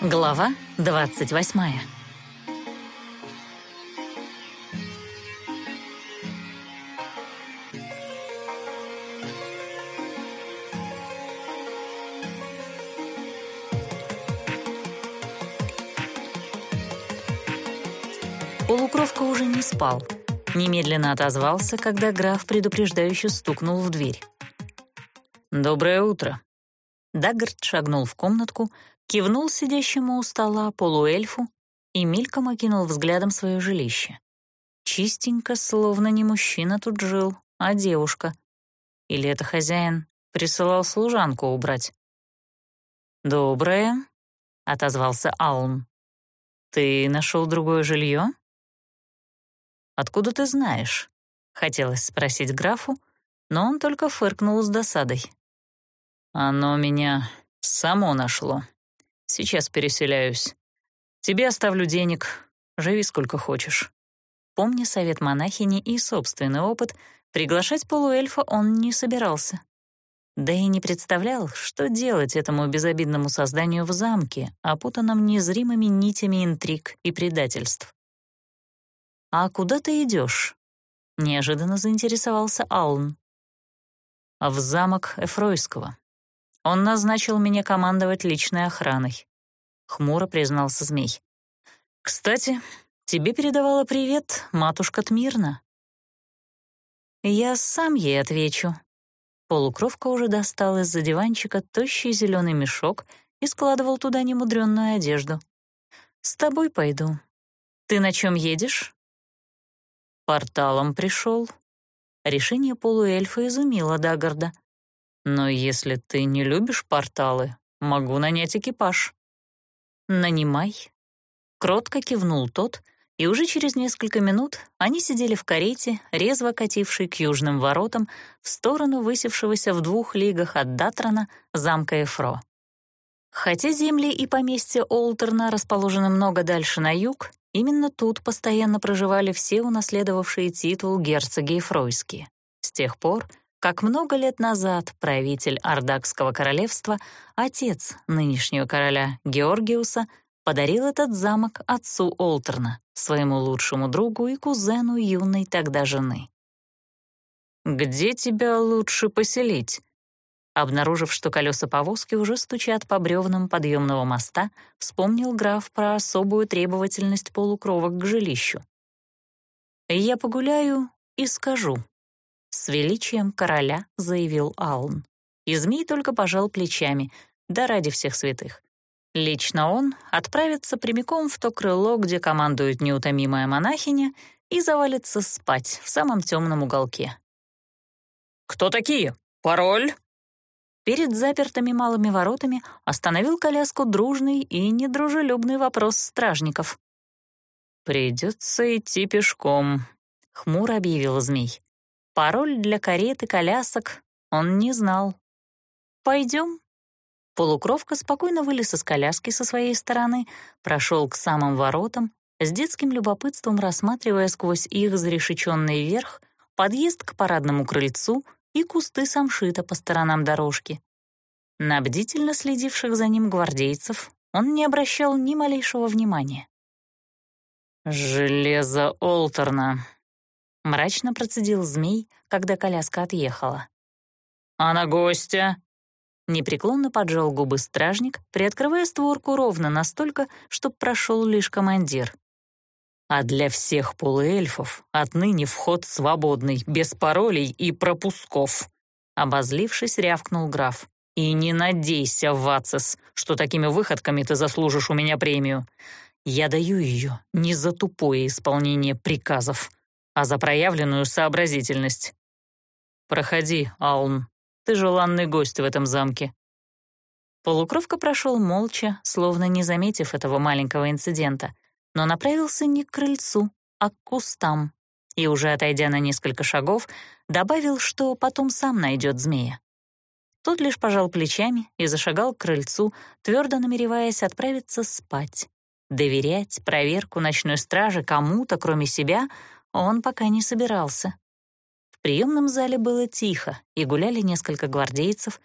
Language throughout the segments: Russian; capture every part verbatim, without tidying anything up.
Глава двадцать восьмая. Полукровка уже не спал. Немедленно отозвался, когда граф предупреждающе стукнул в дверь. «Доброе утро». Даггард шагнул в комнатку, кивнул сидящему у стола полуэльфу и мельком окинул взглядом свое жилище. Чистенько, словно не мужчина тут жил, а девушка. Или это хозяин присылал служанку убрать? «Доброе», — отозвался Аун. «Ты нашел другое жилье?» «Откуда ты знаешь?» — хотелось спросить графу, но он только фыркнул с досадой. «Оно меня само нашло. Сейчас переселяюсь. Тебе оставлю денег, живи сколько хочешь». Помня совет монахини и собственный опыт, приглашать полуэльфа он не собирался. Да и не представлял, что делать этому безобидному созданию в замке, опутанном незримыми нитями интриг и предательств. «А куда ты идешь?» — неожиданно заинтересовался Аун. «В замок Эфройского. Он назначил меня командовать личной охраной», — хмуро признался змей. «Кстати, тебе передавала привет матушка Тмирна». «Я сам ей отвечу». Полукровка уже достал из-за диванчика тощий зеленый мешок и складывал туда немудренную одежду. «С тобой пойду. Ты на чем едешь?» «Порталом пришел». Решение полуэльфа изумило Даггарда. «Но если ты не любишь порталы, могу нанять экипаж». «Нанимай». Кротко кивнул тот, и уже через несколько минут они сидели в карете, резво катившей к южным воротам в сторону высевшегося в двух лигах от Датрана замка Эфро. Хотя земли и поместья Олтерна расположены много дальше на юг, именно тут постоянно проживали все унаследовавшие титул герцоги Эфройские. С тех пор, как много лет назад правитель Ардакского королевства, отец нынешнего короля Георгиуса, подарил этот замок отцу Олтерна, своему лучшему другу и кузену юной тогда жены. «Где тебя лучше поселить?» Обнаружив, что колеса повозки уже стучат по бревнам подъемного моста, вспомнил граф про особую требовательность полукровок к жилищу. «Я погуляю и скажу», — с величием короля заявил Аун. И змей только пожал плечами, да ради всех святых. Лично он отправится прямиком в то крыло, где командует неутомимая монахиня, и завалится спать в самом темном уголке. «Кто такие? Пароль?» Перед запертыми малыми воротами остановил коляску дружный и недружелюбный вопрос стражников. «Придется идти пешком», — хмуро объявил змей. Пароль для карет и колясок он не знал. «Пойдем». Полукровка спокойно вылез из коляски со своей стороны, прошел к самым воротам, с детским любопытством рассматривая сквозь их зарешеченный верх подъезд к парадному крыльцу и кусты самшита по сторонам дорожки. На бдительно следивших за ним гвардейцев он не обращал ни малейшего внимания. «Железо Олтерна», — мрачно процедил змей, когда коляска отъехала. «А на гостя?» Непреклонно поджал губы стражник, приоткрывая створку ровно настолько, чтоб прошел лишь командир. «А для всех полуэльфов отныне вход свободный, без паролей и пропусков», — обозлившись, рявкнул граф. «И не надейся, Вацис, что такими выходками ты заслужишь у меня премию. Я даю ее не за тупое исполнение приказов, а за проявленную сообразительность. Проходи, Аун, ты желанный гость в этом замке». Полукровка прошел молча, словно не заметив этого маленького инцидента, но направился не к крыльцу, а к кустам, и уже отойдя на несколько шагов, добавил, что потом сам найдет змея. Тот лишь пожал плечами и зашагал к крыльцу, твердо намереваясь отправиться спать. Доверять проверку ночной стражи кому-то, кроме себя, он пока не собирался. В приемном зале было тихо, и гуляли несколько гвардейцев.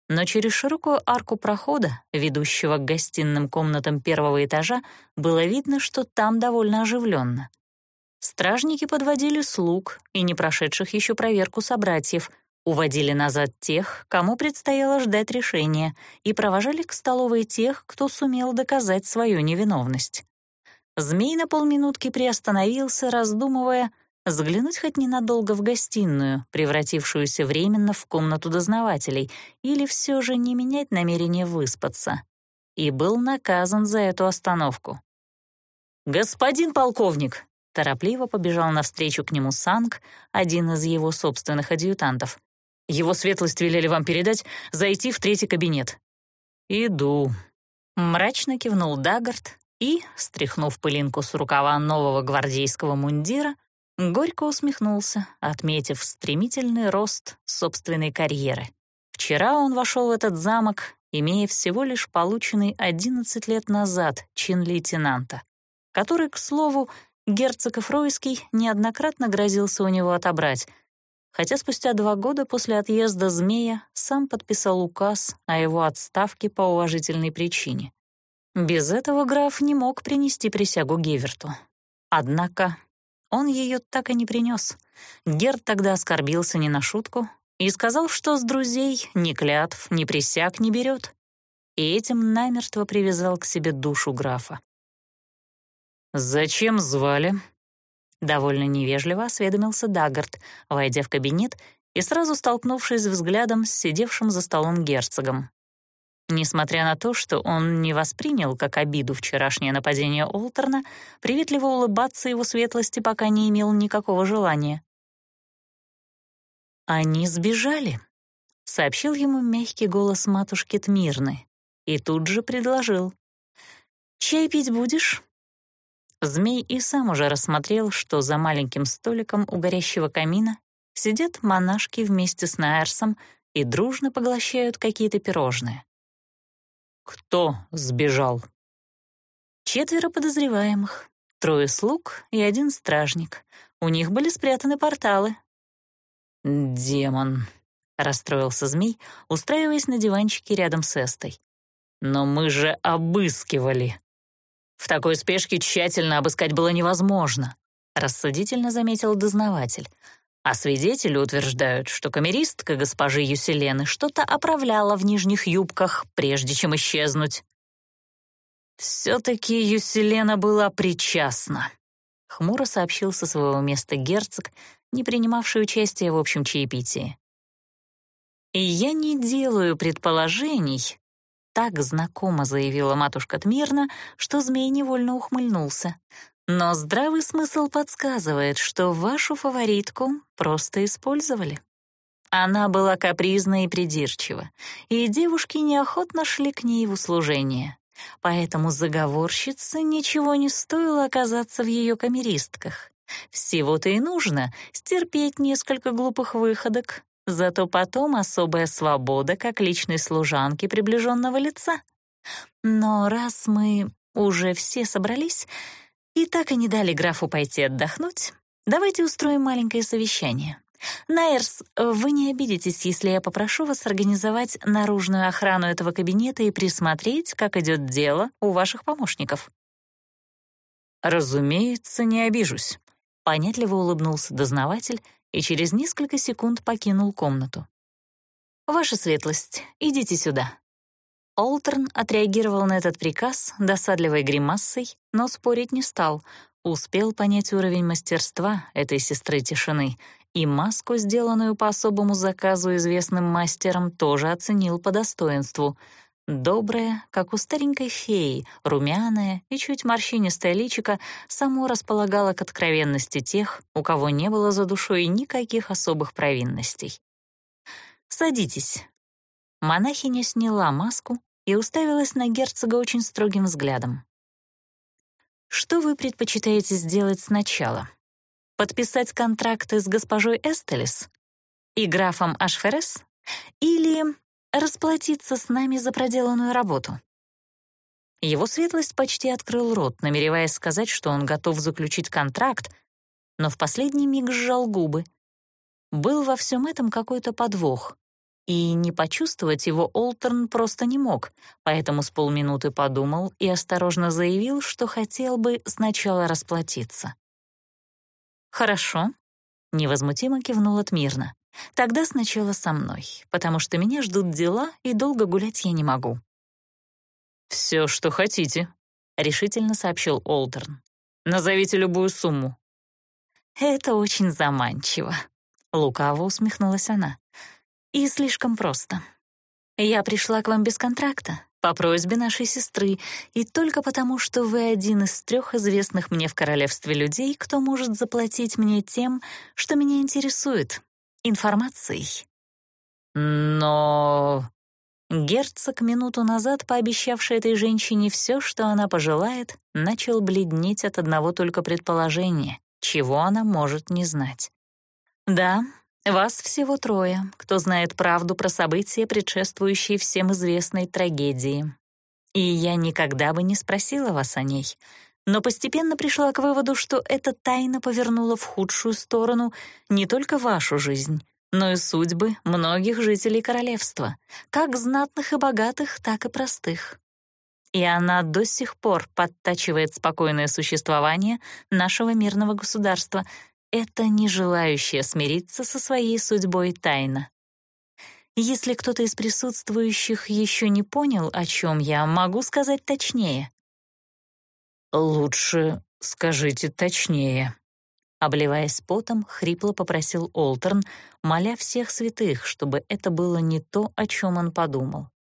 но через широкую арку прохода, ведущего к гостиным комнатам первого этажа, было видно, что там довольно оживленно. Стражники подводили слуг и не прошедших еще проверку собратьев, уводили назад тех, кому предстояло ждать решения, и провожали к столовой тех, кто сумел доказать свою невиновность. Змей на полминутки приостановился, раздумывая, заглянуть хоть ненадолго в гостиную, превратившуюся временно в комнату дознавателей, или все же не менять намерение выспаться. И был наказан за эту остановку. «Господин полковник!» — торопливо побежал навстречу к нему Санг, один из его собственных адъютантов. «Его светлость велели вам передать зайти в третий кабинет». «Иду», — мрачно кивнул Даггарт и, стряхнув пылинку с рукава нового гвардейского мундира, горько усмехнулся, отметив стремительный рост собственной карьеры. Вчера он вошел в этот замок, имея всего лишь полученный одиннадцать лет назад чин лейтенанта, который, к слову, герцог Эфройский неоднократно грозился у него отобрать, хотя спустя два года после отъезда Змея сам подписал указ о его отставке по уважительной причине. Без этого граф не мог принести присягу Геверту. Однако он ее так и не принес. Герд тогда оскорбился не на шутку и сказал, что с друзей ни клятв, ни присяг не берет, и этим намертво привязал к себе душу графа. «Зачем звали?» Довольно невежливо осведомился Даггарт, войдя в кабинет и сразу столкнувшись взглядом с сидевшим за столом герцогом. Несмотря на то, что он не воспринял как обиду вчерашнее нападение Олтерна, приветливо улыбаться его светлости пока не имел никакого желания. «Они сбежали», — сообщил ему мягкий голос матушки Тмирны, и тут же предложил. «Чай пить будешь?» Змей и сам уже рассмотрел, что за маленьким столиком у горящего камина сидят монашки вместе с Наэрсом и дружно поглощают какие-то пирожные. «Кто сбежал?» Четверо подозреваемых, трое слуг и один стражник. У них были спрятаны порталы. «Демон», — расстроился Змей, устраиваясь на диванчике рядом с Эстой. «Но мы же обыскивали». «В такой спешке тщательно обыскать было невозможно», — рассудительно заметил дознаватель. А свидетели утверждают, что камеристка госпожи Юселены что-то оправляла в нижних юбках, прежде чем исчезнуть. «Все-таки Юселена была причастна», — хмуро сообщил со своего места герцог, не принимавший участия в общем чаепитии. «И я не делаю предположений», — так знакомо заявила матушка Тмирна, что Змей невольно ухмыльнулся. «Но здравый смысл подсказывает, что вашу фаворитку просто использовали. Она была капризна и придирчива, и девушки неохотно шли к ней в услужение. Поэтому заговорщице ничего не стоило оказаться в ее камеристках. Всего-то и нужно стерпеть несколько глупых выходок, зато потом особая свобода как личной служанки приближенного лица. Но раз мы уже все собрались и так и не дали графу пойти отдохнуть, давайте устроим маленькое совещание. Наэрс, вы не обидитесь, если я попрошу вас организовать наружную охрану этого кабинета и присмотреть, как идет дело у ваших помощников?» «Разумеется, не обижусь», — понятливо улыбнулся дознаватель и через несколько секунд покинул комнату. «Ваша светлость, идите сюда». Олтерн отреагировал на этот приказ досадливой гримассой, но спорить не стал, успел понять уровень мастерства этой сестры тишины, и маску, сделанную по особому заказу известным мастером, тоже оценил по достоинству. Добрая, как у старенькой феи, румяная и чуть морщинистая личико само располагало к откровенности тех, у кого не было за душой никаких особых провинностей. «Садитесь». Монахиня сняла маску и уставилась на герцога очень строгим взглядом. «Что вы предпочитаете сделать сначала? Подписать контракты с госпожой Эстелис и графом Ашферес или расплатиться с нами за проделанную работу?» Его светлость почти открыл рот, намереваясь сказать, что он готов заключить контракт, но в последний миг сжал губы. Был во всем этом какой-то подвох. И не почувствовать его Олтерн просто не мог, поэтому с полминуты подумал и осторожно заявил, что хотел бы сначала расплатиться. «Хорошо», — невозмутимо кивнула Тмирна. «Тогда сначала со мной, потому что меня ждут дела, и долго гулять я не могу». «Все, что хотите», — решительно сообщил Олтерн. «Назовите любую сумму». «Это очень заманчиво», — лукаво усмехнулась она. «И слишком просто. Я пришла к вам без контракта, по просьбе нашей сестры, и только потому, что вы один из трех известных мне в королевстве людей, кто может заплатить мне тем, что меня интересует — информацией». «Но...» Герцог, минуту назад пообещавший этой женщине все, что она пожелает, начал бледнеть от одного только предположения, чего она может не знать. «Да, вас всего трое, кто знает правду про события, предшествующие всем известной трагедии. И я никогда бы не спросила вас о ней, но постепенно пришла к выводу, что эта тайна повернула в худшую сторону не только вашу жизнь, но и судьбы многих жителей королевства, как знатных и богатых, так и простых. И она до сих пор подтачивает спокойное существование нашего мирного государства. Это не желающая смириться со своей судьбой тайна. Если кто-то из присутствующих еще не понял, о чем я, могу сказать точнее. «Лучше скажите точнее», — обливаясь потом, хрипло попросил Олтерн, моля всех святых, чтобы это было не то, о чем он подумал.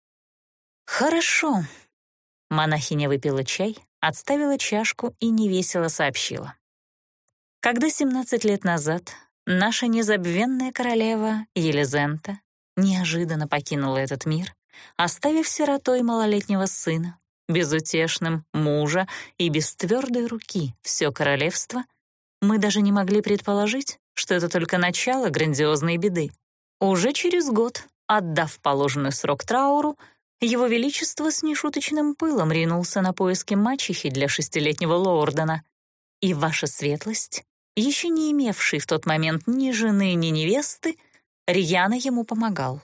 «Хорошо». Монахиня выпила чай, отставила чашку и невесело сообщила. Когда семнадцать лет назад наша незабвенная королева Елизента неожиданно покинула этот мир, оставив сиротой малолетнего сына, безутешным мужа и без твердой руки все королевство, мы даже не могли предположить, что это только начало грандиозной беды. Уже через год, отдав положенный срок трауру, Его Величество с нешуточным пылом ринулся на поиски мачехи для шестилетнего Лоурдена. И ваша светлость, еще не имевший в тот момент ни жены, ни невесты, рьяно ему помогал.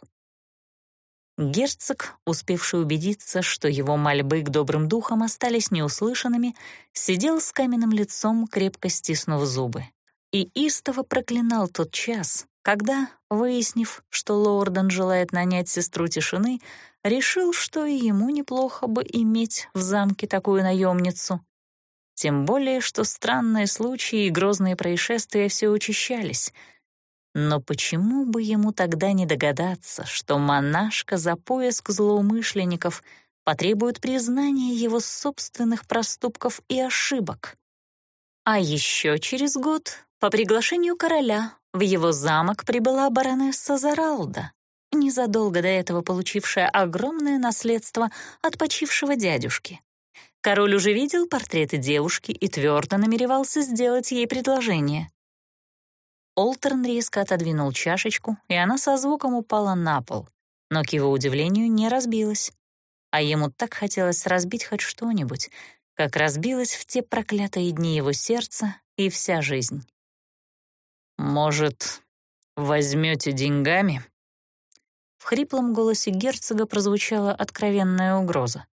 Герцог, успевший убедиться, что его мольбы к добрым духам остались неуслышанными, сидел с каменным лицом, крепко стиснув зубы, и истово проклинал тот час, когда, выяснив, что Лоурден желает нанять сестру тишины, решил, что и ему неплохо бы иметь в замке такую наемницу. Тем более, что странные случаи и грозные происшествия все учащались. Но почему бы ему тогда не догадаться, что монашка за поиск злоумышленников потребует признания его собственных проступков и ошибок? А еще через год, по приглашению короля, в его замок прибыла баронесса Заралда, незадолго до этого получившая огромное наследство от почившего дядюшки. Король уже видел портреты девушки и твердо намеревался сделать ей предложение. Олтерн резко отодвинул чашечку, и она со звуком упала на пол, но, к его удивлению, не разбилась. А ему так хотелось разбить хоть что-нибудь, как разбилось в те проклятые дни его сердца и вся жизнь. «Может, возьмете деньгами?» В хриплом голосе герцога прозвучала откровенная угроза.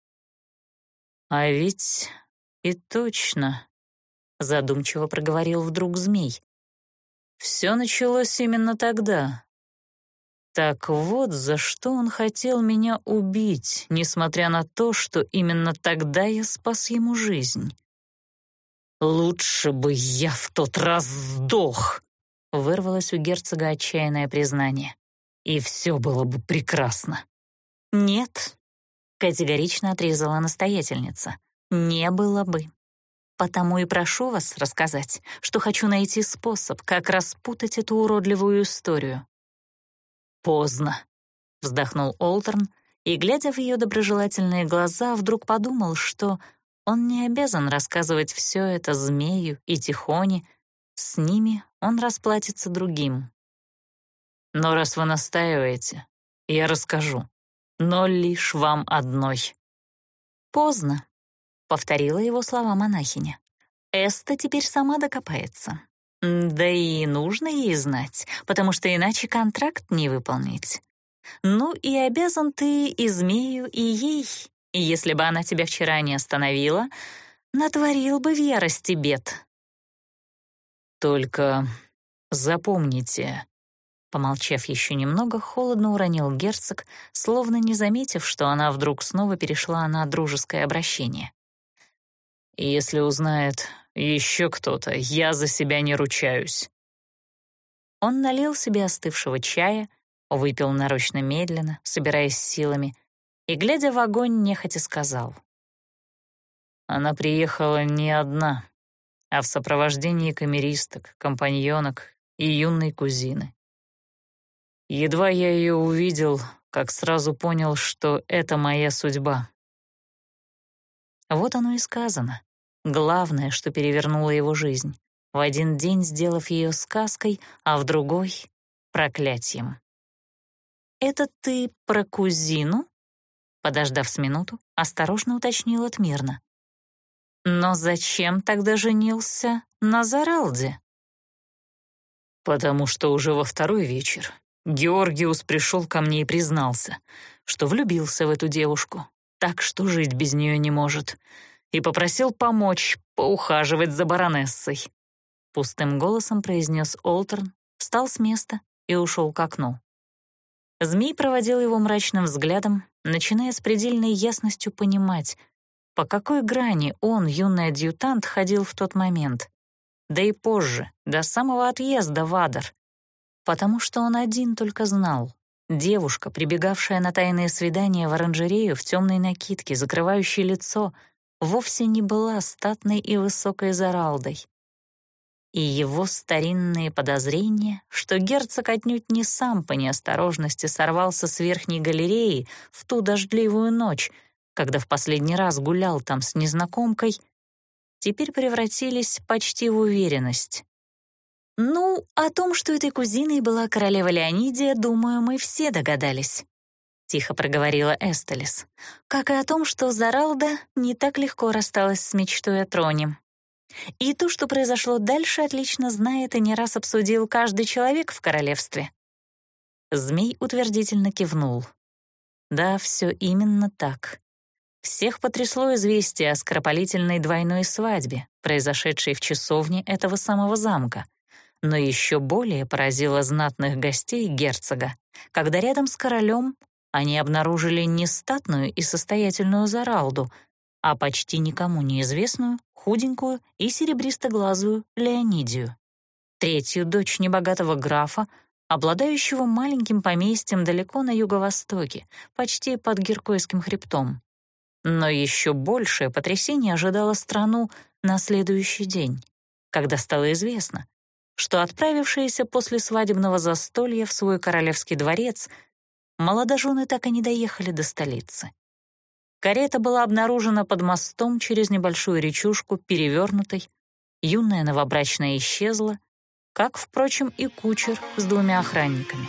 «А ведь и точно», — задумчиво проговорил вдруг змей. «Все началось именно тогда. Так вот, за что он хотел меня убить, несмотря на то, что именно тогда я спас ему жизнь. Лучше бы я в тот раз сдох», — вырвалось у герцога отчаянное признание. «И все было бы прекрасно». «Нет», — категорично отрезала настоятельница, — «не было бы. Потому и прошу вас рассказать, что хочу найти способ, как распутать эту уродливую историю». «Поздно», — вздохнул Олтерн, и, глядя в ее доброжелательные глаза, вдруг подумал, что он не обязан рассказывать все это Змею и Тихоне, с ними он расплатится другим. «Но раз вы настаиваете, я расскажу, но лишь вам одной». «Поздно», — повторила его слова монахиня. «Эста теперь сама докопается. Да и нужно ей знать, потому что иначе контракт не выполнить. Ну и обязан ты и змею, и ей. И если бы она тебя вчера не остановила, натворил бы в ярости бед. Только запомните, помолчав еще немного, холодно уронил герцог, словно не заметив, что она вдруг снова перешла на дружеское обращение. «Если узнает еще кто-то, я за себя не ручаюсь». Он налил себе остывшего чая, выпил нарочно медленно, собираясь силами, и, глядя в огонь, нехотя сказал. Она приехала не одна, а в сопровождении камеристок, компаньонок и юной кузины. Едва я ее увидел, как сразу понял, что это моя судьба. Вот оно и сказано. Главное, что перевернуло его жизнь, в один день сделав ее сказкой, а в другой — проклятием. «Это ты про кузину?» Подождав с минуту, осторожно уточнила Тмирна. «Но зачем тогда женился на Заралде?» «Потому что уже во второй вечер Георгиус пришел ко мне и признался, что влюбился в эту девушку, так что жить без нее не может, и попросил помочь поухаживать за баронессой». Пустым голосом произнес Олтерн, встал с места и ушел к окну. Змей проводил его мрачным взглядом, начиная с предельной ясностью понимать, по какой грани он, юный адъютант, ходил в тот момент, да и позже, до самого отъезда в Адар, потому что он один только знал. Девушка, прибегавшая на тайные свидания в оранжерею в темной накидке, закрывающей лицо, вовсе не была статной и высокой Заралдой. И его старинные подозрения, что герцог отнюдь не сам по неосторожности сорвался с верхней галереи в ту дождливую ночь, когда в последний раз гулял там с незнакомкой, теперь превратились почти в уверенность. «Ну, о том, что этой кузиной была королева Леонидия, думаю, мы все догадались», — тихо проговорила Эстелис, «как и о том, что Заралда не так легко рассталась с мечтой о троне. И то, что произошло дальше, отлично знает и не раз обсудил каждый человек в королевстве». Змей утвердительно кивнул. Да, все именно так. Всех потрясло известие о скоропалительной двойной свадьбе, произошедшей в часовне этого самого замка. Но еще более поразило знатных гостей герцога, когда рядом с королем они обнаружили не статную и состоятельную Заралду, а почти никому неизвестную, худенькую и серебристоглазую Леонидию, третью дочь небогатого графа, обладающего маленьким поместьем далеко на юго-востоке, почти под Геркойским хребтом. Но еще большее потрясение ожидало страну на следующий день, когда стало известно, что отправившиеся после свадебного застолья в свой королевский дворец молодожены так и не доехали до столицы. Карета была обнаружена под мостом через небольшую речушку, перевернутой, юная новобрачная исчезла, как, впрочем, и кучер с двумя охранниками.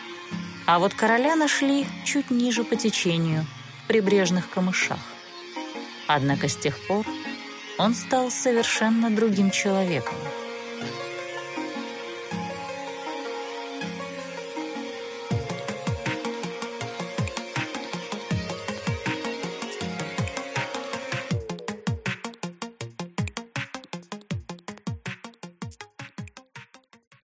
А вот короля нашли чуть ниже по течению, в прибрежных камышах. Однако с тех пор он стал совершенно другим человеком.